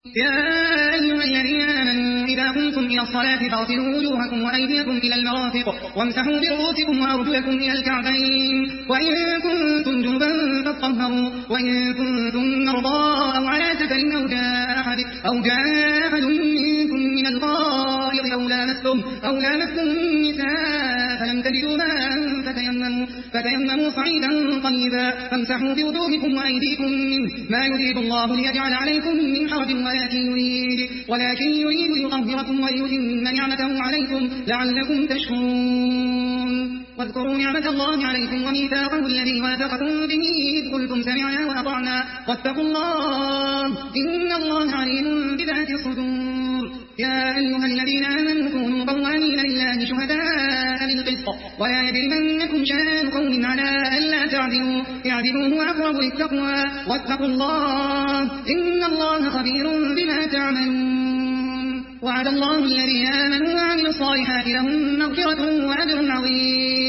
يا أيها الذين آمنوا إذا قمتم إلى الصلاة فاغسلوا وجوهكم وأيديكم إلى المرافق وامسحوا برؤوسكم وأرجلكم إلى الكعبين وإن كنتم جنبا فاطهروا وإن كنتم مرضى أو على سفر أو جاء أحد منكم من الغائط أو لامستم النساء فلم تجدوا ماء فتيمموا صعيدا طيبا فامسحوا بوجوهكم وأيديكم منه ما يريد الله ليجعل عليكم من حرج ولكن يريد ليطهركم وليتم نعمته عليكم لعلكم تشكرون واذكروا نعمة الله عليكم وميثاقه الذي واثقكم به إذ قلتم سمعنا وأطعنا واتقوا الله إن الله عليم بذات الصدور يا أيها الذين آمنوا كونوا قوامين لله شهداء بالقسط ولا يجرمنكم شنآن قوم على ألا تعدلوا هو أقرب للتقوى واتقوا الله إن الله خبير بما تعملون وعد الله الذين آمنوا وعملوا الصالحات لهم مغفرة وأجر عظيم